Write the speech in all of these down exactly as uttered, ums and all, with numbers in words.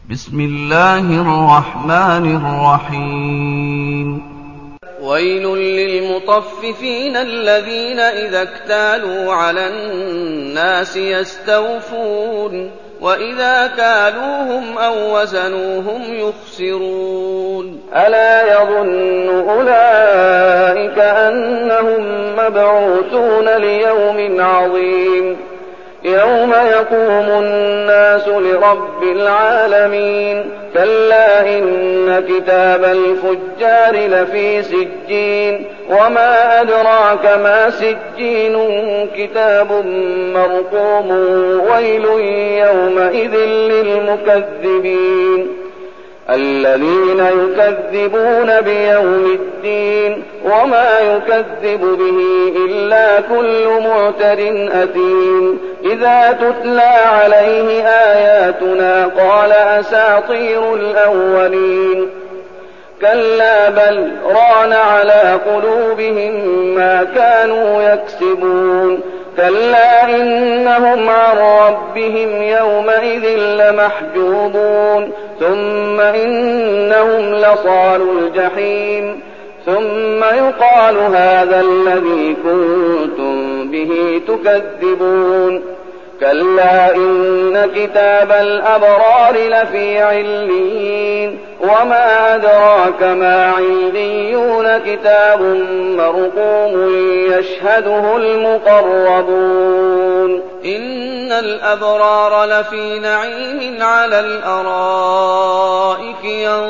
بسم الله الرحمن الرحيم ويل للمطففين الذين إذا اكتالوا على الناس يستوفون وإذا كالوهم أو وزنوهم يخسرون ألا يظن أولئك أنهم مبعوثون ليوم عظيم يوم يقوم الناس لرب العالمين كلا إن كتاب الفجار لفي سجين وما أدراك ما سجين كتاب مرقوم ويل يومئذ للمكذبين الذين يكذبون بيوم الدين وما يكذب به إلا كل معتد أثيم إذا تتلى عليه آياتنا قال أساطير الأولين كلا بل ران على قلوبهم ما كانوا يكسبون كلا إنهم عن ربهم يومئذ لمحجوبون ثم إنهم لصالوا الجحيم ثم يقال هذا الذي كنتم به تكذبون كلا إن كتاب الأبرار لفي عليين وما أدراك ما عليون كتاب مرقوم يشهده المقربون إن الأبرار لفي نعيم على الأرائك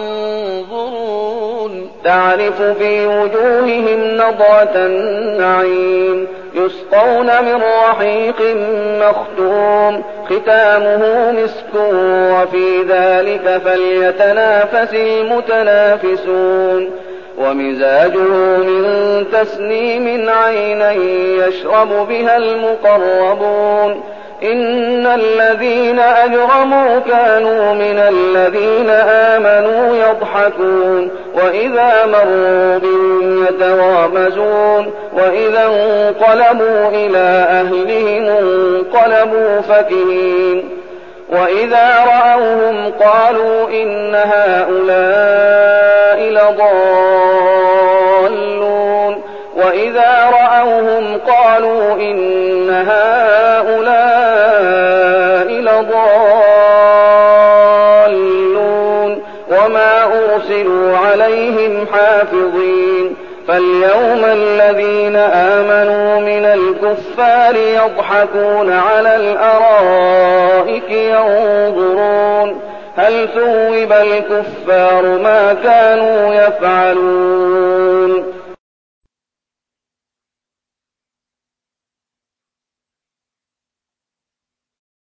ينظرون تعرف في وجوههم نضرة النعيم يسقون من رحيق مختوم ختامه مسك وفي ذلك فليتنافس المتنافسون ومزاجه من تسنيم عينا يشرب بها المقربون إن الذين أجرموا كانوا من الذين آمنوا يضحكون وإذا مروا بهم يتغامزون وإذا انقلبوا إلى أهلهم انقلبوا فكهين وإذا رأوهم قالوا إن هؤلاء لضالون وإذا رأوهم قالوا إن هؤلاء لضالون وما أرسلوا عليهم حافظين فاليوم الذين آمنوا من الكفار يضحكون على الأرائك ينظرون هل ثوب الكفار ما كانوا يفعلون